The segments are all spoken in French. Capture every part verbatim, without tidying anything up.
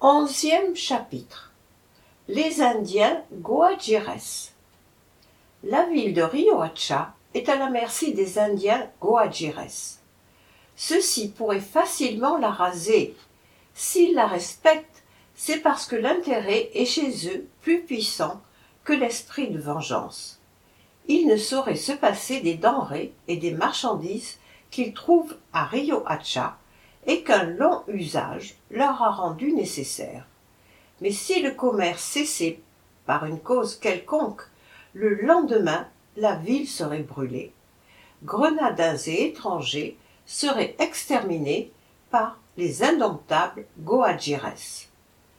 Onzième chapitre. Les Indiens Goajires. La ville de Riohacha est à la merci des Indiens Goajires. Ceux-ci pourraient facilement la raser. S'ils la respectent, c'est parce que l'intérêt est chez eux plus puissant que l'esprit de vengeance. Il ne saurait se passer des denrées et des marchandises qu'ils trouvent à Riohacha et qu'un long usage leur a rendu nécessaires. Mais si le commerce cessait par une cause quelconque, le lendemain la ville serait brûlée. Grenadins et étrangers seraient exterminés par les indomptables Goajires.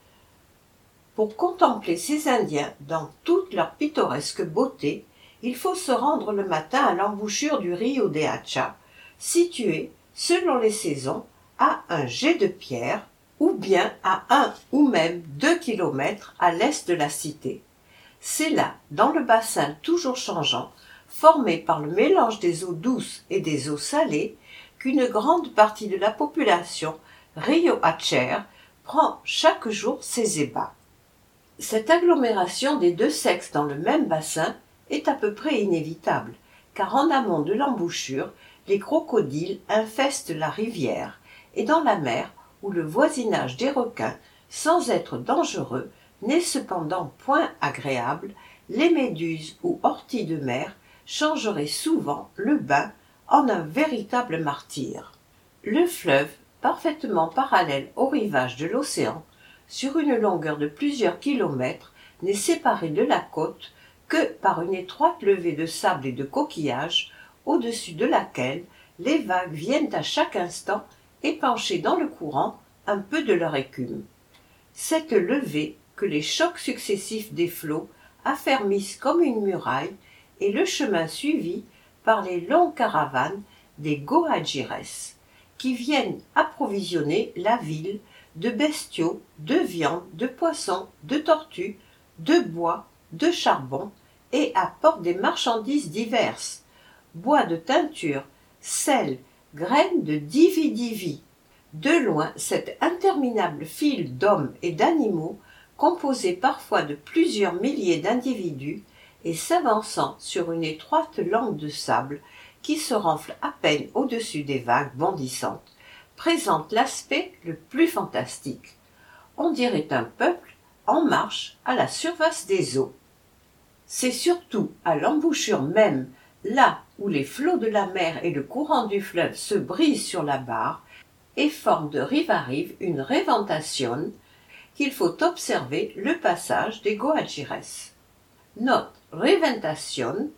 Pour contempler ces Indiens dans toute leur pittoresque beauté, il faut se rendre le matin à l'embouchure du rio de Hacha, situé, selon les saisons, à un jet de pierre, ou bien à un ou même deux kilomètres à l'est de la cité. C'est là, dans le bassin toujours changeant, formé par le mélange des eaux douces et des eaux salées, qu'une grande partie de la population riohachère prend chaque jour ses ébats. Cette agglomération des deux sexes dans le même bassin est à peu près inévitable, car en amont de l'embouchure, les crocodiles infestent la rivière, et dans la mer, où le voisinage des requins, sans être dangereux, n'est cependant point agréable, les méduses ou orties de mer changeraient souvent le bain en un véritable martyre. Le fleuve, parfaitement parallèle au rivage de l'océan, sur une longueur de plusieurs kilomètres, n'est séparé de la côte que par une étroite levée de sable et de coquillages, au-dessus de laquelle les vagues viennent à chaque instant épancher dans le courant un peu de leur écume. Cette levée, que les chocs successifs des flots affermissent comme une muraille, est le chemin suivi par les longues caravanes des Goajires, qui viennent approvisionner la ville de bestiaux, de viande, de poissons, de tortues, de bois, de charbon, et apportent des marchandises diverses, bois de teinture, sel, graines de divi-divi. De loin, cette interminable file d'hommes et d'animaux, composée parfois de plusieurs milliers d'individus, et s'avançant sur une étroite langue de sable qui se renfle à peine au-dessus des vagues bondissantes, présente l'aspect le plus fantastique. On dirait un peuple en marche à la surface des eaux. C'est surtout à l'embouchure même, là où les flots de la mer et le courant du fleuve se brisent sur la barre et forment de rive à rive une reventation, qu'il faut observer le passage des Goajires. Note reventation,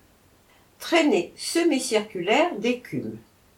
traînée semi-circulaire d'écume.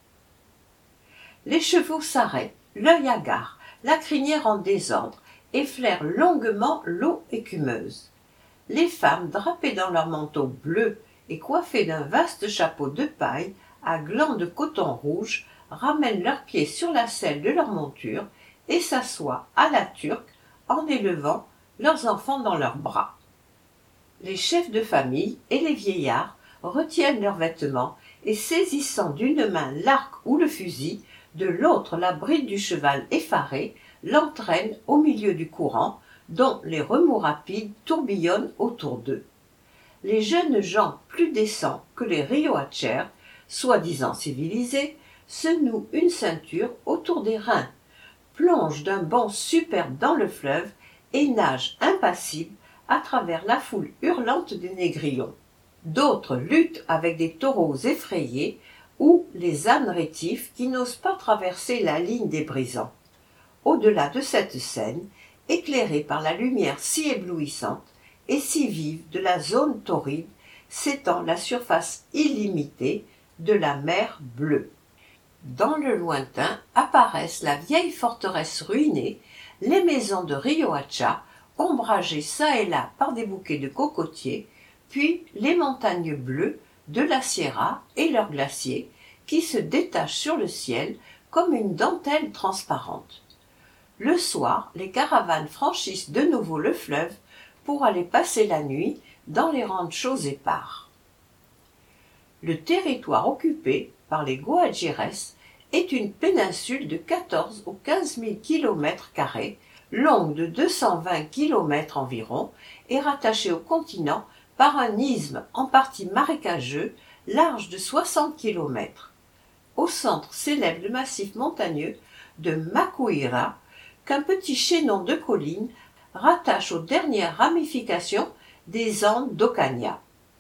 Les chevaux s'arrêtent, l'œil hagard, la crinière en désordre, et flairent longuement l'eau écumeuse. Les femmes, drapées dans leurs manteaux bleus et coiffées d'un vaste chapeau de paille à glands de coton rouge, ramènent leurs pieds sur la selle de leur monture et s'assoient à la turque en élevant leurs enfants dans leurs bras. Les chefs de famille et les vieillards retiennent leurs vêtements et, saisissant d'une main l'arc ou le fusil, de l'autre la bride du cheval effaré, l'entraînent au milieu du courant, dont les remous rapides tourbillonnent autour d'eux. Les jeunes gens plus décents que les riohachères, soi-disant civilisés, se nouent une ceinture autour des reins, plongent d'un bond superbe dans le fleuve et nagent impassibles à travers la foule hurlante des négrillons. D'autres luttent avec des taureaux effrayés ou les ânes rétifs qui n'osent pas traverser la ligne des brisants. Au-delà de cette scène, éclairée par la lumière si éblouissante et si vive de la zone torride, s'étend la surface illimitée de la mer bleue. Dans le lointain apparaissent la vieille forteresse ruinée, les maisons de Riohacha, ombragées çà et là par des bouquets de cocotiers, puis les montagnes bleues de la Sierra et leurs glaciers, qui se détachent sur le ciel comme une dentelle transparente. Le soir, les caravanes franchissent de nouveau le fleuve pour aller passer la nuit dans les ranchos épars. Le territoire occupé par les Goajires est une péninsule de quatorze ou quinze mille kilomètres carrés, longue de deux cent vingt kilomètres environ et rattachée au continent par un isthme en partie marécageux, large de soixante kilomètres. Au centre s'élève le massif montagneux de Macuira, qu'un petit chaînon de collines rattache aux dernières ramifications des Andes d'Ocaña.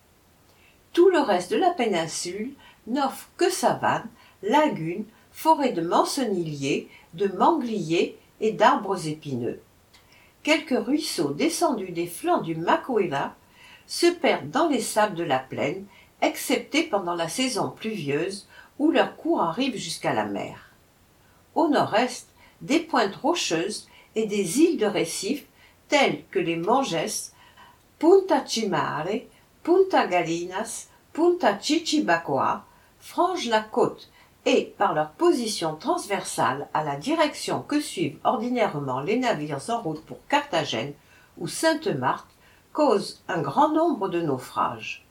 Tout le reste de la péninsule n'offre que savanes, lagunes, forêts de mancenilliers, de mangliers et d'arbres épineux. Quelques ruisseaux descendus des flancs du Macuira se perdent dans les sables de la plaine, excepté pendant la saison pluvieuse où leur cours arrive jusqu'à la mer. Au nord-est, des pointes rocheuses et des îles de récifs telles que les Monges, Punta Cimare, Punta Galinas, Punta Chichibacoa frangent la côte et, par leur position transversale à la direction que suivent ordinairement les navires en route pour Carthagène ou Sainte-Marthe, causent un grand nombre de naufrages.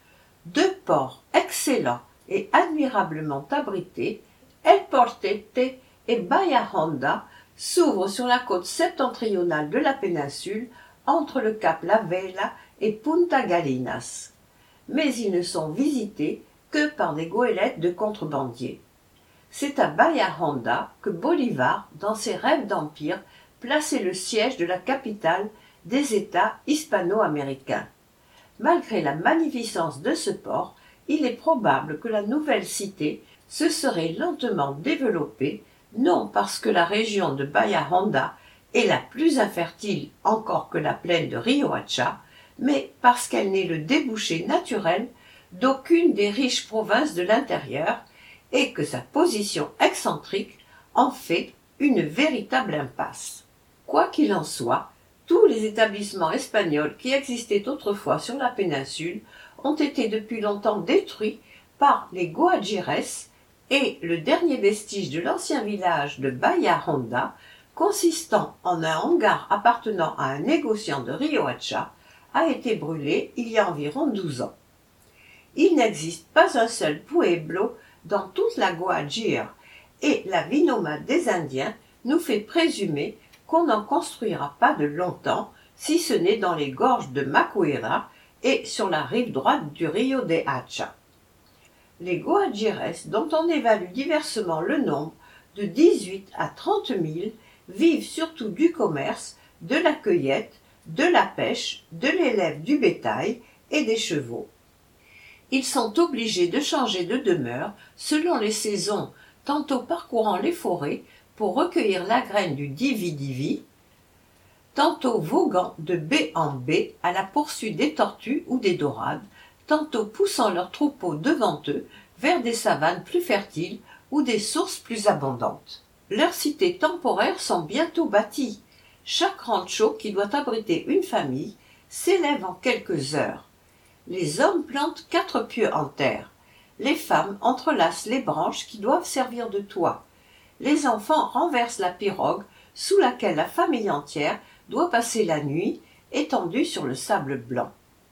Deux ports excellents et admirablement abrités, El Portete et Bahia Honda, s'ouvrent sur la côte septentrionale de la péninsule entre le cap La Vela et Punta Galinas. Mais ils ne sont visités que par des goélettes de contrebandiers. C'est à Bahia Honda que Bolivar, dans ses rêves d'empire, plaçait le siège de la capitale des États hispano-américains. Malgré la magnificence de ce port, il est probable que la nouvelle cité se serait lentement développée, non parce que la région de Bahia Honda est la plus infertile encore que la plaine de Riohacha, mais parce qu'elle n'est le débouché naturel d'aucune des riches provinces de l'intérieur et que sa position excentrique en fait une véritable impasse. Quoi qu'il en soit, tous les établissements espagnols qui existaient autrefois sur la péninsule ont été depuis longtemps détruits par les Goajires et le dernier vestige de l'ancien village de Bahia Honda, consistant en un hangar appartenant à un négociant de Riohacha, a été brûlé il y a environ douze ans. Il n'existe pas un seul pueblo dans toute la Guajira et la vie nomade des Indiens nous fait présumer qu'on n'en construira pas de longtemps, si ce n'est dans les gorges de Macuira et sur la rive droite du Rio de Hacha. Les Goajires, dont on évalue diversement le nombre de dix-huit à trente mille, vivent surtout du commerce, de la cueillette, de la pêche, de l'élève du bétail et des chevaux. Ils sont obligés de changer de demeure selon les saisons, tantôt parcourant les forêts pour recueillir la graine du divi-divi, tantôt voguant de baie en baie à la poursuite des tortues ou des dorades, tantôt poussant leurs troupeaux devant eux vers des savanes plus fertiles ou des sources plus abondantes. Leurs cités temporaires sont bientôt bâties. Chaque rancho qui doit abriter une famille s'élève en quelques heures. Les hommes plantent quatre pieux en terre. Les femmes entrelacent les branches qui doivent servir de toit. Les enfants renversent la pirogue sous laquelle la famille entière doit passer la nuit, étendue sur le sable blanc.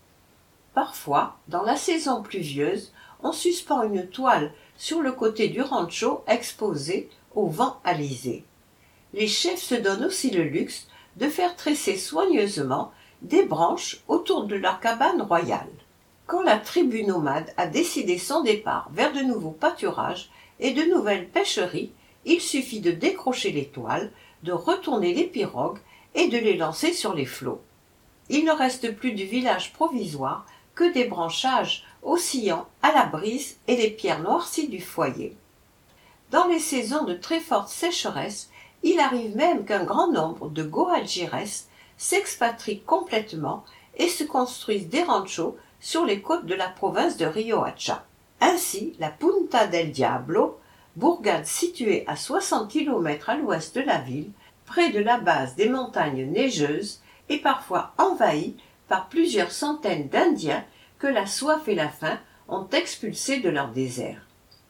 Parfois, dans la saison pluvieuse, on suspend une toile sur le côté du rancho exposé au vent alizé. Les chefs se donnent aussi le luxe de faire tresser soigneusement des branches autour de leur cabane royale. Quand la tribu nomade a décidé son départ vers de nouveaux pâturages et de nouvelles pêcheries, il suffit de décrocher les toiles, de retourner les pirogues et de les lancer sur les flots. Il ne reste plus du village provisoire que des branchages oscillant à la brise et les pierres noircies du foyer. Dans les saisons de très forte sécheresse, il arrive même qu'un grand nombre de Goajires s'expatrient complètement et se construisent des ranchos sur les côtes de la province de Riohacha. Ainsi, la Punta del Diablo, bourgade située à soixante kilomètres à l'ouest de la ville, près de la base des montagnes neigeuses, est parfois envahie par plusieurs centaines d'Indiens que la soif et la faim ont expulsés de leur désert.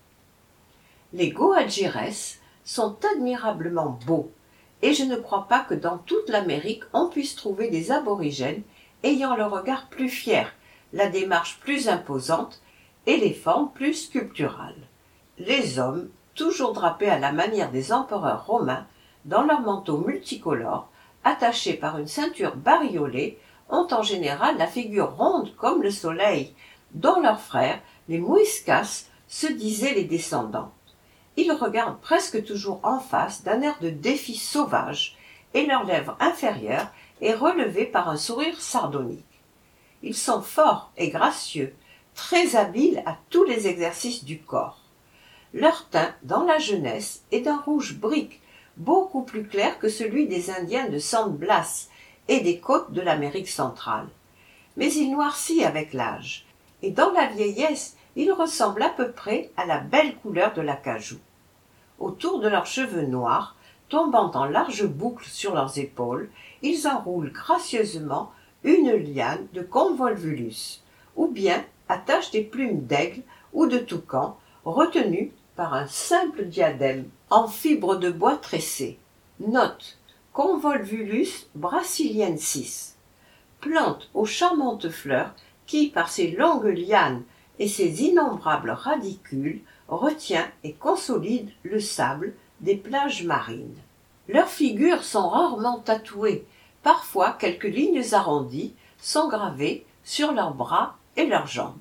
Les Goajires sont admirablement beaux, et je ne crois pas que dans toute l'Amérique on puisse trouver des aborigènes ayant le regard plus fier, la démarche plus imposante et les formes plus sculpturales. Les hommes, toujours drapés à la manière des empereurs romains, dans leurs manteaux multicolores, attachés par une ceinture bariolée, ont en général la figure ronde comme le soleil, dont leurs frères, les Muiscas, se disaient les descendants. Ils regardent presque toujours en face d'un air de défi sauvage, et leur lèvre inférieure est relevée par un sourire sardonique. Ils sont forts et gracieux, très habiles à tous les exercices du corps. Leur teint, dans la jeunesse, est d'un rouge brique, beaucoup plus clair que celui des Indiens de San Blas et des côtes de l'Amérique centrale. Mais il noircit avec l'âge, et dans la vieillesse, il ressemble à peu près à la belle couleur de l'acajou. Autour de leurs cheveux noirs, tombant en larges boucles sur leurs épaules, ils enroulent gracieusement une liane de convolvulus, ou bien attachent des plumes d'aigle ou de toucan retenues par un simple diadème en fibre de bois tressé. Note: Convolvulus brasiliensis, plante aux charmantes fleurs qui, par ses longues lianes et ses innombrables radicules, retient et consolide le sable des plages marines. Leurs figures sont rarement tatouées, parfois quelques lignes arrondies sont gravées sur leurs bras et leurs jambes.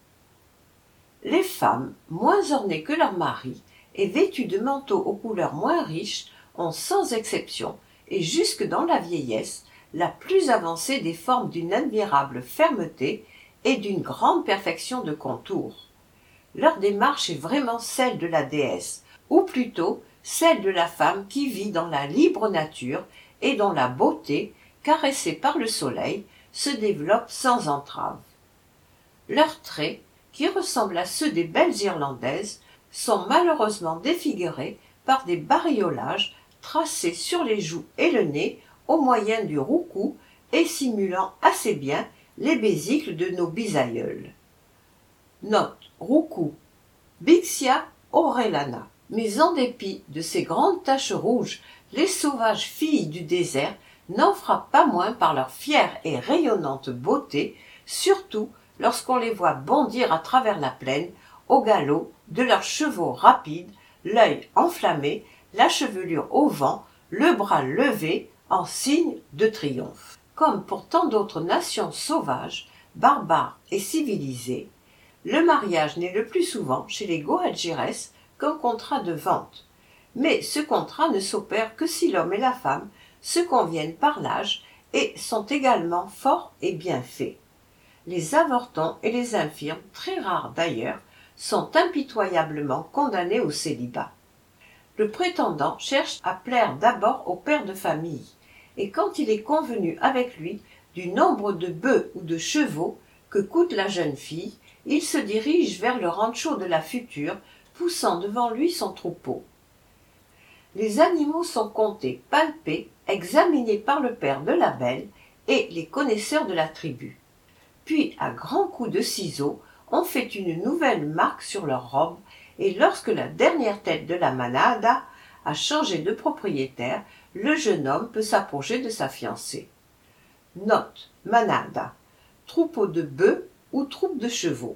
Les femmes, moins ornées que leurs maris et vêtues de manteaux aux couleurs moins riches, ont sans exception, et jusque dans la vieillesse, la plus avancée des formes d'une admirable fermeté et d'une grande perfection de contour. Leur démarche est vraiment celle de la déesse, ou plutôt celle de la femme qui vit dans la libre nature et dont la beauté, caressée par le soleil, se développe sans entrave. Leurs traits, qui ressemblent à ceux des belles Irlandaises, sont malheureusement défigurés par des bariolages tracés sur les joues et le nez au moyen du roucou et simulant assez bien les besicles de nos bisaïeuls. Note: roucou, Bixia orellana. Mais en dépit de ces grandes taches rouges, les sauvages filles du désert n'en frappent pas moins par leur fière et rayonnante beauté, surtout lorsqu'on les voit bondir à travers la plaine, au galop de leurs chevaux rapides, l'œil enflammé, la chevelure au vent, le bras levé en signe de triomphe. Comme pour tant d'autres nations sauvages, barbares et civilisées, le mariage n'est le plus souvent chez les Goadjires qu'un contrat de vente. Mais ce contrat ne s'opère que si l'homme et la femme se conviennent par l'âge et sont également forts et bien faits. Les avortons et les infirmes, très rares d'ailleurs, sont impitoyablement condamnés au célibat. Le prétendant cherche à plaire d'abord au père de famille, et quand il est convenu avec lui du nombre de bœufs ou de chevaux que coûte la jeune fille, il se dirige vers le rancho de la future, poussant devant lui son troupeau. Les animaux sont comptés, palpés, examinés par le père de la belle et les connaisseurs de la tribu. Puis, à grands coups de ciseaux, on fait une nouvelle marque sur leur robe, et lorsque la dernière tête de la manada a changé de propriétaire, le jeune homme peut s'approcher de sa fiancée. Note: manada, troupeau de bœufs ou troupe de chevaux.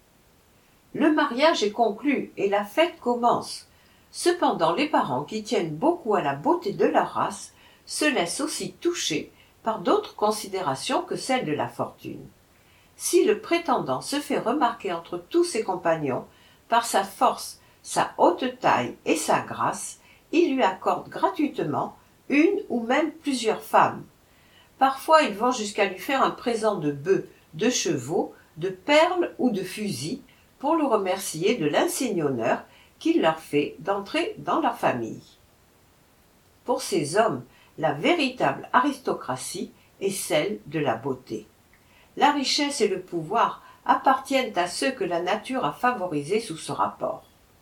Le mariage est conclu et la fête commence. Cependant, les parents qui tiennent beaucoup à la beauté de leur race se laissent aussi toucher par d'autres considérations que celles de la fortune. Si le prétendant se fait remarquer entre tous ses compagnons par sa force, sa haute taille et sa grâce, il lui accorde gratuitement une ou même plusieurs femmes. Parfois, ils vont jusqu'à lui faire un présent de bœufs, de chevaux, de perles ou de fusils pour le remercier de l'insigne honneur qu'il leur fait d'entrer dans leur famille. Pour ces hommes, la véritable aristocratie est celle de la beauté. La richesse et le pouvoir appartiennent à ceux que la nature a favorisés sous ce rapport.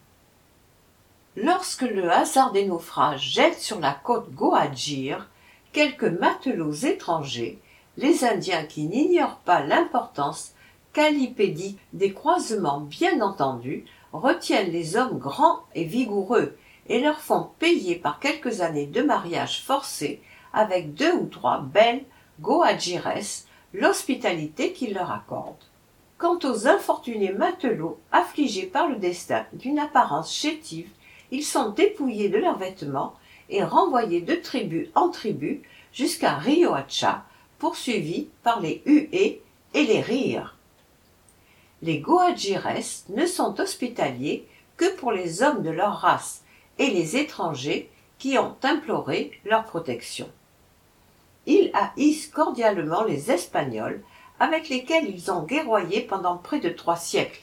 Lorsque le hasard des naufrages jette sur la côte Goadjir quelques matelots étrangers, les Indiens qui n'ignorent pas l'importance calipédique des croisements bien entendus retiennent les hommes grands et vigoureux et leur font payer par quelques années de mariage forcé avec deux ou trois belles Goadjires l'hospitalité qu'ils leur accordent. Quant aux infortunés matelots affligés par le destin d'une apparence chétive, ils sont dépouillés de leurs vêtements et renvoyés de tribu en tribu jusqu'à Riohacha, poursuivis par les huées et les rires. Les Goajires ne sont hospitaliers que pour les hommes de leur race et les étrangers qui ont imploré leur protection. Ils haïssent cordialement les Espagnols avec lesquels ils ont guerroyé pendant près de trois siècles.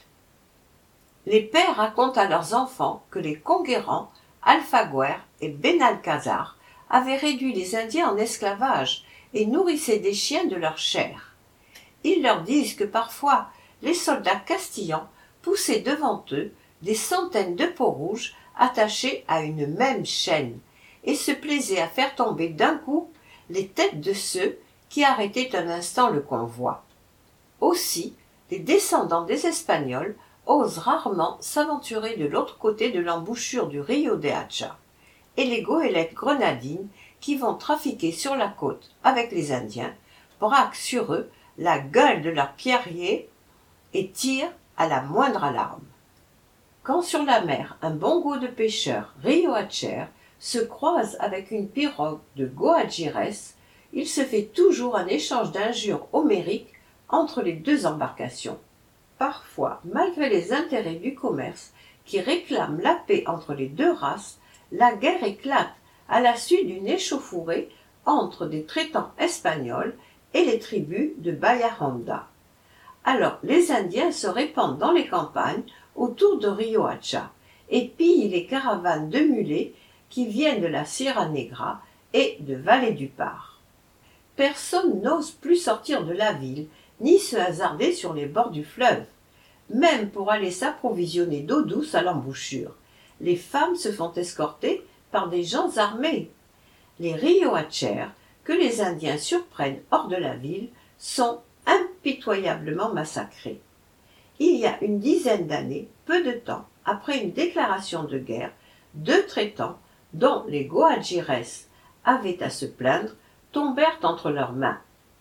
Les pères racontent à leurs enfants que les conquérants Alfaguer et Benalcázar avaient réduit les Indiens en esclavage et nourrissaient des chiens de leur chair. Ils leur disent que parfois les soldats castillans poussaient devant eux des centaines de peaux-rouges attachés à une même chaîne et se plaisaient à faire tomber d'un coup les têtes de ceux qui arrêtaient un instant le convoi. Aussi, les descendants des Espagnols osent rarement s'aventurer de l'autre côté de l'embouchure du Rio de Hacha, et les goélettes grenadines qui vont trafiquer sur la côte avec les Indiens braquent sur eux la gueule de leurs pierriers et tirent à la moindre alarme. Quand sur la mer un bongo de pêcheurs riohacher se croise avec une pirogue de Goajires, il se fait toujours un échange d'injures homériques entre les deux embarcations. Parfois, malgré les intérêts du commerce qui réclament la paix entre les deux races, la guerre éclate à la suite d'une échauffourée entre des traitants espagnols et les tribus de Bahia Honda. Alors les Indiens se répandent dans les campagnes autour de Riohacha et pillent les caravanes de mulets qui viennent de la Sierra Negra et de Vallée du Par. Personne n'ose plus sortir de la ville ni se hasarder sur les bords du fleuve, même pour aller s'approvisionner d'eau douce à l'embouchure. Les femmes se font escorter par des gens armés. Les Riohachers, que les Indiens surprennent hors de la ville, sont impitoyablement massacrés. Il y a une dizaine d'années, peu de temps après une déclaration de guerre, deux traitants, dont les Goajires avaient à se plaindre, tombèrent entre leurs mains.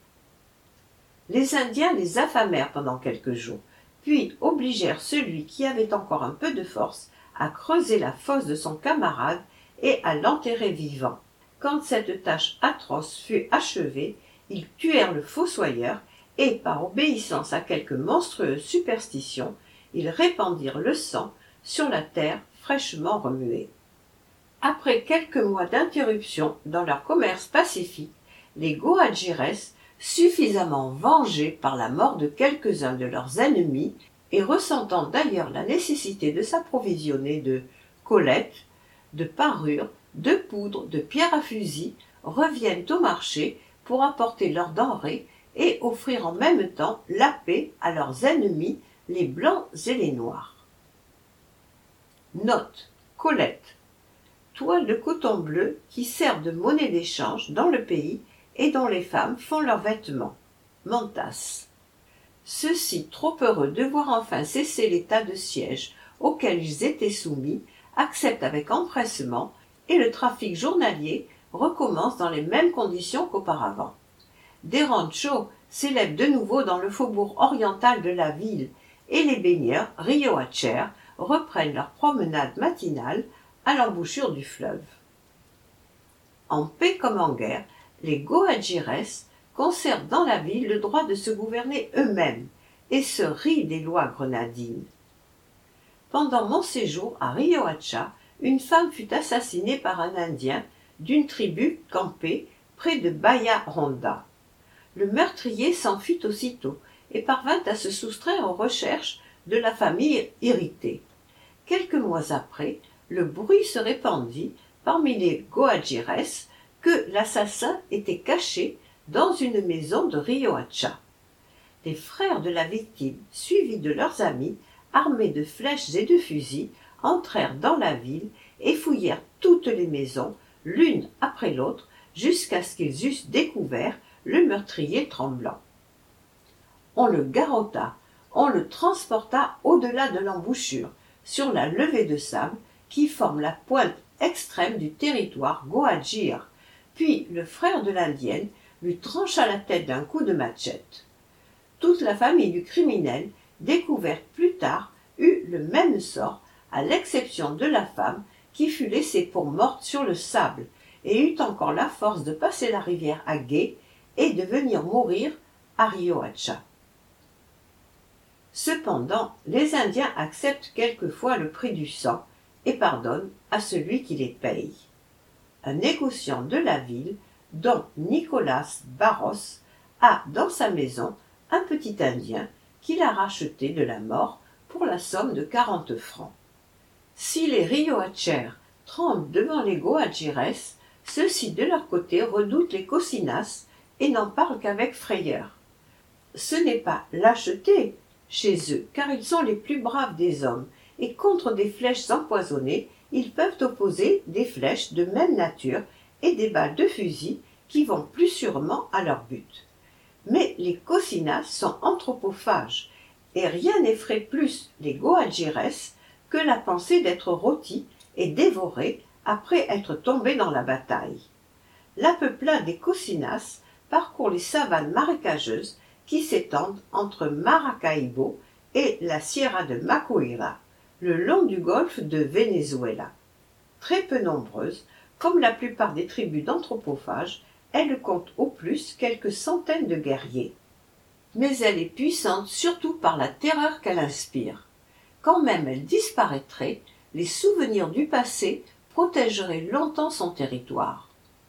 Les Indiens les affamèrent pendant quelques jours, puis obligèrent celui qui avait encore un peu de force à creuser la fosse de son camarade et à l'enterrer vivant. Quand cette tâche atroce fut achevée, ils tuèrent le fossoyeur et, par obéissance à quelque monstrueuse superstition, ils répandirent le sang sur la terre fraîchement remuée. Après quelques mois d'interruption dans leur commerce pacifique, les Goajires, suffisamment vengés par la mort de quelques-uns de leurs ennemis et ressentant d'ailleurs la nécessité de s'approvisionner de collettes, de parures, de poudre, de pierres à fusil, reviennent au marché pour apporter leurs denrées et offrir en même temps la paix à leurs ennemis, les blancs et les noirs. Note: collettes, toiles de coton bleu qui servent de monnaie d'échange dans le pays et dont les femmes font leurs vêtements. Mantas. Ceux-ci, trop heureux de voir enfin cesser l'état de siège auquel ils étaient soumis, acceptent avec empressement et le trafic journalier recommence dans les mêmes conditions qu'auparavant. Des ranchos s'élèvent de nouveau dans le faubourg oriental de la ville et les baigneurs riohachers reprennent leur promenade matinale à l'embouchure du fleuve. En paix comme en guerre, les Goajires conservent dans la ville le droit de se gouverner eux-mêmes et se rient des lois grenadines. Pendant mon séjour à Riohacha, une femme fut assassinée par un Indien d'une tribu campée près de Bahia Honda. Le meurtrier s'enfuit aussitôt et parvint à se soustraire aux recherches de la famille irritée. Quelques mois après, le bruit se répandit parmi les Goajires que l'assassin était caché dans une maison de Riohacha. Les frères de la victime, suivis de leurs amis, armés de flèches et de fusils, entrèrent dans la ville et fouillèrent toutes les maisons, l'une après l'autre, jusqu'à ce qu'ils eussent découvert le meurtrier tremblant. On le garrotta, on le transporta au-delà de l'embouchure, sur la levée de sable qui forme la pointe extrême du territoire Goajir. Puis le frère de l'indienne lui trancha la tête d'un coup de machette. Toute la famille du criminel, découverte plus tard, eut le même sort, à l'exception de la femme qui fut laissée pour morte sur le sable, et eut encore la force de passer la rivière à gué et de venir mourir à Riohacha. Cependant, les Indiens acceptent quelquefois le prix du sang et pardonnent à celui qui les paye. Un négociant de la ville, dont Nicolas Barros, a dans sa maison un petit Indien qu'il a racheté de la mort pour la somme de quarante francs. Si les Riohachers tremblent devant les Goajires, ceux-ci de leur côté redoutent les Cocinas et n'en parlent qu'avec frayeur. Ce n'est pas lâcheté chez eux, car ils sont les plus braves des hommes, et contre des flèches empoisonnées, ils peuvent opposer des flèches de même nature et des balles de fusil qui vont plus sûrement à leur but. Mais les Cocinas sont anthropophages, et rien n'effraie plus les Goajires que la pensée d'être rôtis et dévorés après être tombés dans la bataille. La peuplade des Cocinas parcourt les savanes marécageuses qui s'étendent entre Maracaibo et la Sierra de Macuira, le long du golfe de Venezuela. Très peu nombreuses, comme la plupart des tribus d'anthropophages, elle compte au plus quelques centaines de guerriers. Mais elle est puissante surtout par la terreur qu'elle inspire. Quand même elle disparaîtrait, les souvenirs du passé protégeraient longtemps son territoire.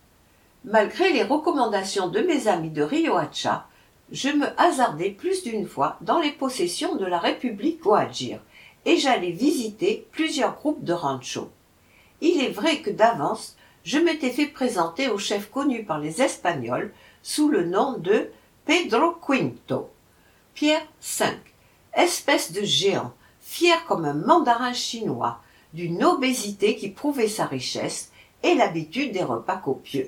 Malgré les recommandations de mes amis de Riohacha, je me hasardai plus d'une fois dans les possessions de la République Goajir, et j'allais visiter plusieurs groupes de ranchos. Il est vrai que d'avance, je m'étais fait présenter au chef connu par les Espagnols sous le nom de Pedro Quinto. Pierre cinq, espèce de géant, fier comme un mandarin chinois, d'une obésité qui prouvait sa richesse et l'habitude des repas copieux.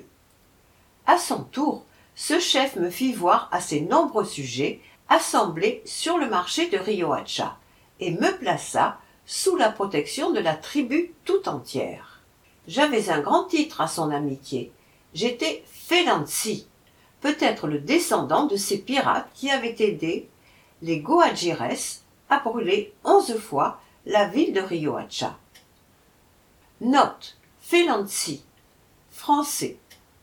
À son tour, ce chef me fit voir à ses nombreux sujets assemblés sur le marché de Riohacha et me plaça sous la protection de la tribu tout entière. J'avais un grand titre à son amitié. J'étais Felansi, peut-être le descendant de ces pirates qui avaient aidé les Goajires à brûler onze fois la ville de Riohacha. Note: Felansi, français.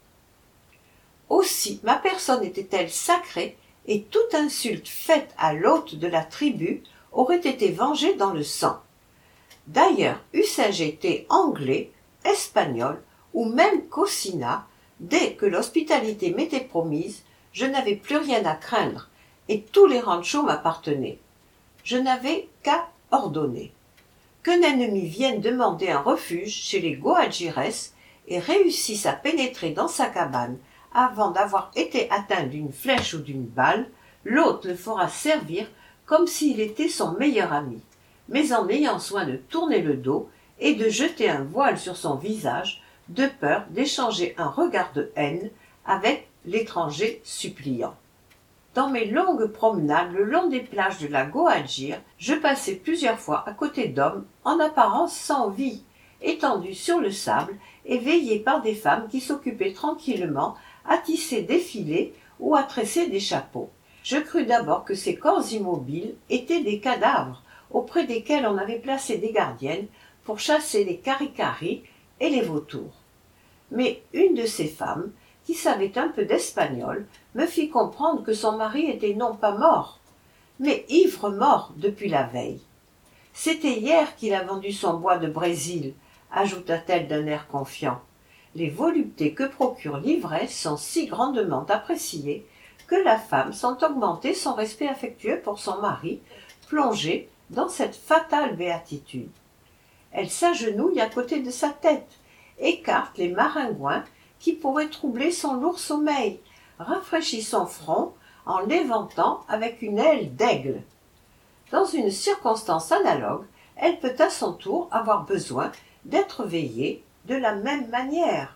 Aussi ma personne était-elle sacrée, et toute insulte faite à l'hôte de la tribu aurait été vengée dans le sang. D'ailleurs, eussé-je été anglais, espagnol ou même cocina, dès que l'hospitalité m'était promise, je n'avais plus rien à craindre, et tous les ranchos m'appartenaient. Je n'avais qu'à ordonner. Qu'un ennemi vienne demander un refuge chez les Goajires et réussisse à pénétrer dans sa cabane avant d'avoir été atteint d'une flèche ou d'une balle, l'hôte le fera servir comme s'il était son meilleur ami, mais en ayant soin de tourner le dos et de jeter un voile sur son visage, de peur d'échanger un regard de haine avec l'étranger suppliant. Dans mes longues promenades le long des plages de la Goajir, je passais plusieurs fois à côté d'hommes en apparence sans vie, étendus sur le sable et veillés par des femmes qui s'occupaient tranquillement à tisser des filets ou à tresser des chapeaux. Je crus d'abord que ces corps immobiles étaient des cadavres auprès desquels on avait placé des gardiennes pour chasser les caricaris et les vautours. Mais une de ces femmes, qui savait un peu d'espagnol, me fit comprendre que son mari était non pas mort, mais ivre-mort depuis la veille. « C'était hier qu'il a vendu son bois de Brésil, » ajouta-t-elle d'un air confiant. Les voluptés que procure l'ivresse sont si grandement appréciées que la femme sent augmenter son respect affectueux pour son mari, plongé dans cette fatale béatitude. Elle s'agenouille à côté de sa tête, écarte les maringouins qui pourraient troubler son lourd sommeil, rafraîchit son front en l'éventant avec une aile d'aigle. Dans une circonstance analogue, elle peut à son tour avoir besoin d'être veillée de la même manière.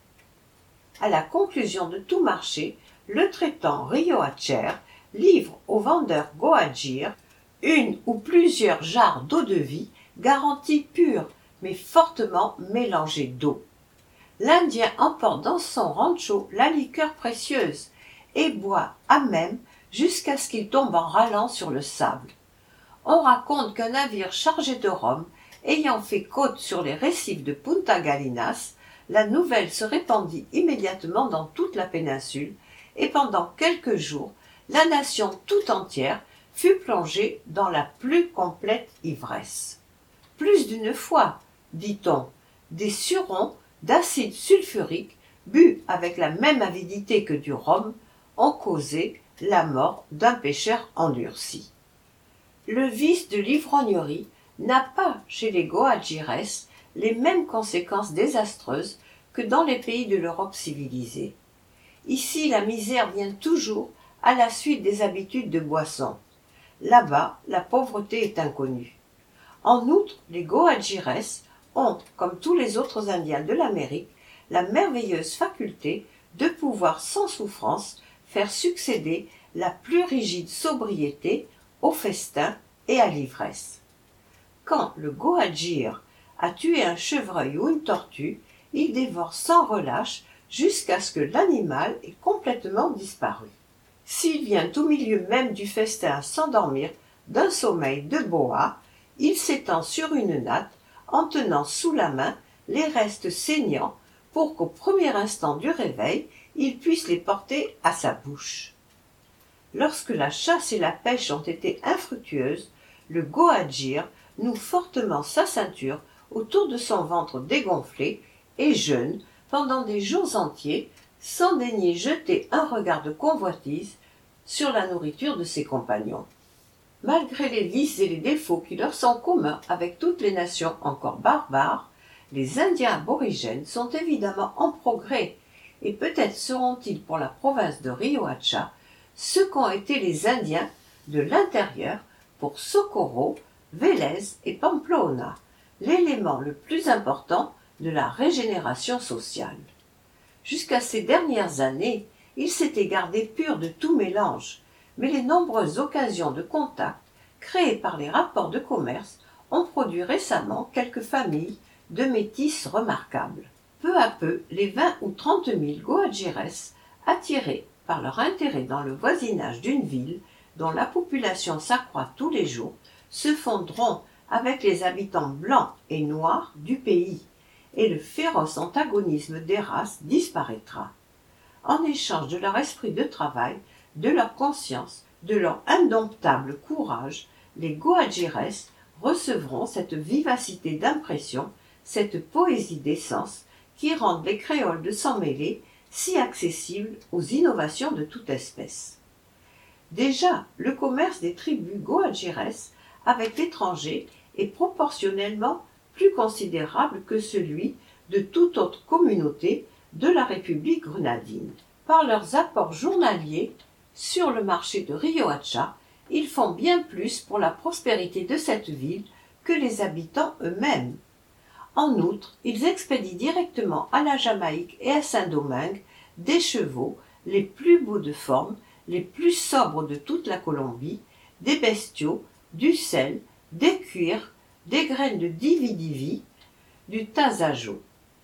À la conclusion de tout marché, le traitant Riohacher livre au vendeur Goajir une ou plusieurs jarres d'eau-de-vie garantie pure, mais fortement mélangée d'eau. L'Indien emporte dans son rancho la liqueur précieuse et boit à même jusqu'à ce qu'il tombe en râlant sur le sable. On raconte qu'un navire chargé de rhum, ayant fait côte sur les récifs de Punta Galinas, La nouvelle se répandit immédiatement dans toute la péninsule, et pendant quelques jours, la nation tout entière fut plongée dans la plus complète ivresse. Plus d'une fois, dit-on, des surons d'acide sulfurique, bu avec la même avidité que du rhum, ont causé la mort d'un pêcheur endurci. Le vice de l'ivrognerie n'a pas chez les Goadjires les mêmes conséquences désastreuses que dans les pays de l'Europe civilisée. Ici, la misère vient toujours à la suite des habitudes de boisson. Là-bas, la pauvreté est inconnue. En outre, les Goadjires ont, comme tous les autres Indiens de l'Amérique, la merveilleuse faculté de pouvoir sans souffrance faire succéder la plus rigide sobriété au festin et à l'ivresse. Quand le Goadjir a tué un chevreuil ou une tortue, il dévore sans relâche jusqu'à ce que l'animal ait complètement disparu. S'il vient au milieu même du festin à s'endormir d'un sommeil de boa, il s'étend sur une natte en tenant sous la main les restes saignants pour qu'au premier instant du réveil, il puisse les porter à sa bouche. Lorsque la chasse et la pêche ont été infructueuses, le Goadjir noue fortement sa ceinture autour de son ventre dégonflé et jeûne pendant des jours entiers sans daigner jeter un regard de convoitise sur la nourriture de ses compagnons. Malgré les vices et les défauts qui leur sont communs avec toutes les nations encore barbares, les Indiens aborigènes sont évidemment en progrès, et peut-être seront-ils pour la province de Riohacha ce qu'ont été les Indiens de l'intérieur pour Socorro, Vélez et Pamplona, l'élément le plus important de la régénération sociale. Jusqu'à ces dernières années, ils s'étaient gardés purs de tout mélange, mais les nombreuses occasions de contact créées par les rapports de commerce ont produit récemment quelques familles de métis remarquables. Peu à peu, les vingt ou trente mille Goadjires, attirés par leur intérêt dans le voisinage d'une ville dont la population s'accroît tous les jours, se fondront avec les habitants blancs et noirs du pays, et le féroce antagonisme des races disparaîtra. En échange de leur esprit de travail, de leur conscience, de leur indomptable courage, les Goadjires recevront cette vivacité d'impression, cette poésie d'essence qui rendent les créoles de sang mêlé si accessibles aux innovations de toute espèce. Déjà, le commerce des tribus Goadjires avec l'étranger est proportionnellement plus considérable que celui de toute autre communauté de la République grenadine. Par leurs apports journaliers sur le marché de Riohacha, ils font bien plus pour la prospérité de cette ville que les habitants eux-mêmes. En outre, ils expédient directement à la Jamaïque et à Saint-Domingue des chevaux les plus beaux de forme, les plus sobres de toute la Colombie, des bestiaux, du sel, des cuirs, des graines de divi-divi, du tasajo.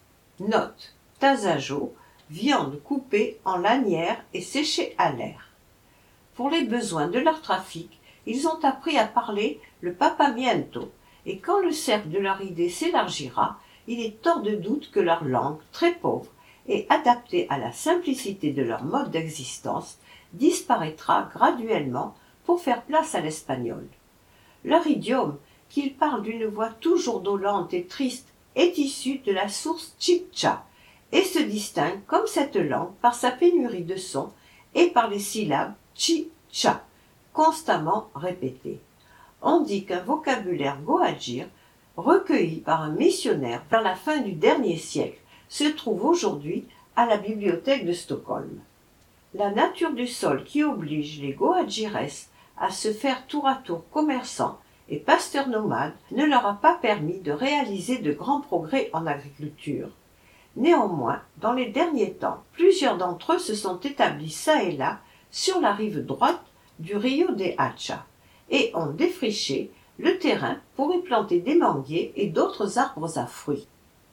Note, tasajo, viande coupée en lanières et séchée à l'air. Pour les besoins de leur trafic, ils ont appris à parler le papamiento, et quand le cercle de leur idée s'élargira, il est hors de doute que leur langue, très pauvre et adaptée à la simplicité de leur mode d'existence, disparaîtra graduellement pour faire place à l'espagnol. Leur idiome, qu'ils parlent d'une voix toujours dolente et triste, est issu de la source Chibcha et se distingue comme cette langue par sa pénurie de sons et par les syllabes chi-cha, constamment répétées. On dit qu'un vocabulaire Goadjir, recueilli par un missionnaire vers la fin du dernier siècle, se trouve aujourd'hui à la bibliothèque de Stockholm. La nature du sol qui oblige les Goadjires à se faire tour à tour commerçants et pasteurs nomades ne leur a pas permis de réaliser de grands progrès en agriculture. Néanmoins, dans les derniers temps, plusieurs d'entre eux se sont établis çà et là sur la rive droite du Rio de Hacha et ont défriché le terrain pour y planter des manguiers et d'autres arbres à fruits.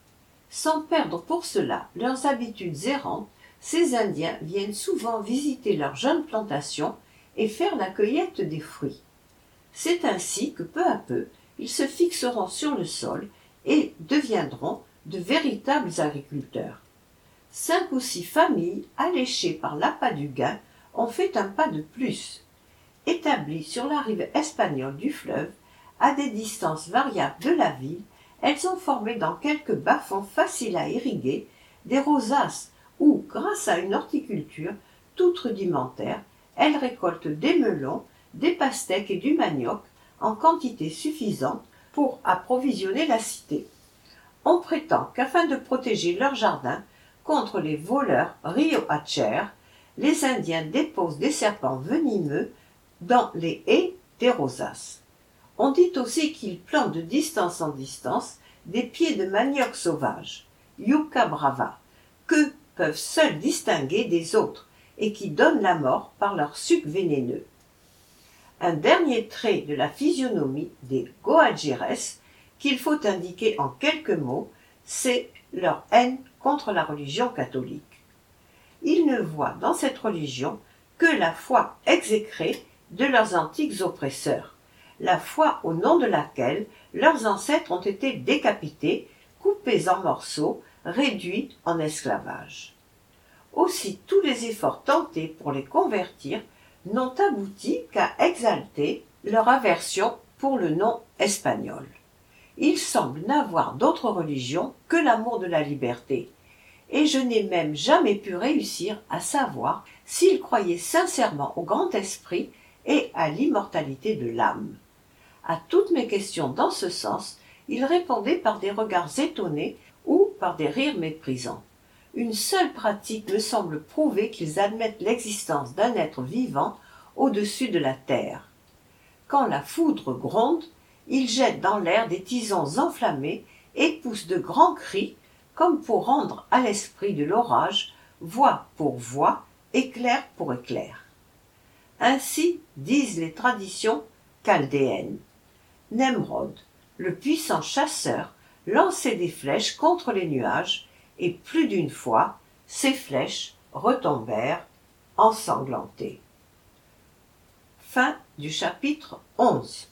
Sans perdre pour cela leurs habitudes errantes, ces Indiens viennent souvent visiter leurs jeunes plantations et faire la cueillette des fruits. C'est ainsi que peu à peu, ils se fixeront sur le sol et deviendront de véritables agriculteurs. Cinq ou six familles, alléchées par l'appât du gain, ont fait un pas de plus. Établies sur la rive espagnole du fleuve, à des distances variables de la ville, elles ont formé dans quelques bas-fonds faciles à irriguer des rosaces où, grâce à une horticulture toute rudimentaire, elles récoltent des melons, des pastèques et du manioc en quantité suffisante pour approvisionner la cité. On prétend qu'afin de protéger leur jardin contre les voleurs riohachères, les Indiens déposent des serpents venimeux dans les haies des rosaces. On dit aussi qu'ils plantent de distance en distance des pieds de manioc sauvage, Yucca brava, qu'eux peuvent seuls distinguer des autres et qui donnent la mort par leur suc vénéneux. Un dernier trait de la physionomie des Goajeres qu'il faut indiquer en quelques mots, c'est leur haine contre la religion catholique. Ils ne voient dans cette religion que la foi exécrée de leurs antiques oppresseurs, la foi au nom de laquelle leurs ancêtres ont été décapités, coupés en morceaux, réduits en esclavage. Aussi tous les efforts tentés pour les convertir n'ont abouti qu'à exalter leur aversion pour le nom espagnol. Ils semblent n'avoir d'autre religion que l'amour de la liberté, et je n'ai même jamais pu réussir à savoir s'ils croyaient sincèrement au grand esprit et à l'immortalité de l'âme. À toutes mes questions dans ce sens, ils répondaient par des regards étonnés ou par des rires méprisants. Une seule pratique me semble prouver qu'ils admettent l'existence d'un être vivant au-dessus de la terre. Quand la foudre gronde, ils jettent dans l'air des tisons enflammés et poussent de grands cris, comme pour rendre à l'esprit de l'orage voix pour voix, éclair pour éclair. Ainsi disent les traditions chaldéennes. Nemrod, le puissant chasseur, lançait des flèches contre les nuages, et plus d'une fois, ces flèches retombèrent ensanglantées. Fin du chapitre onze.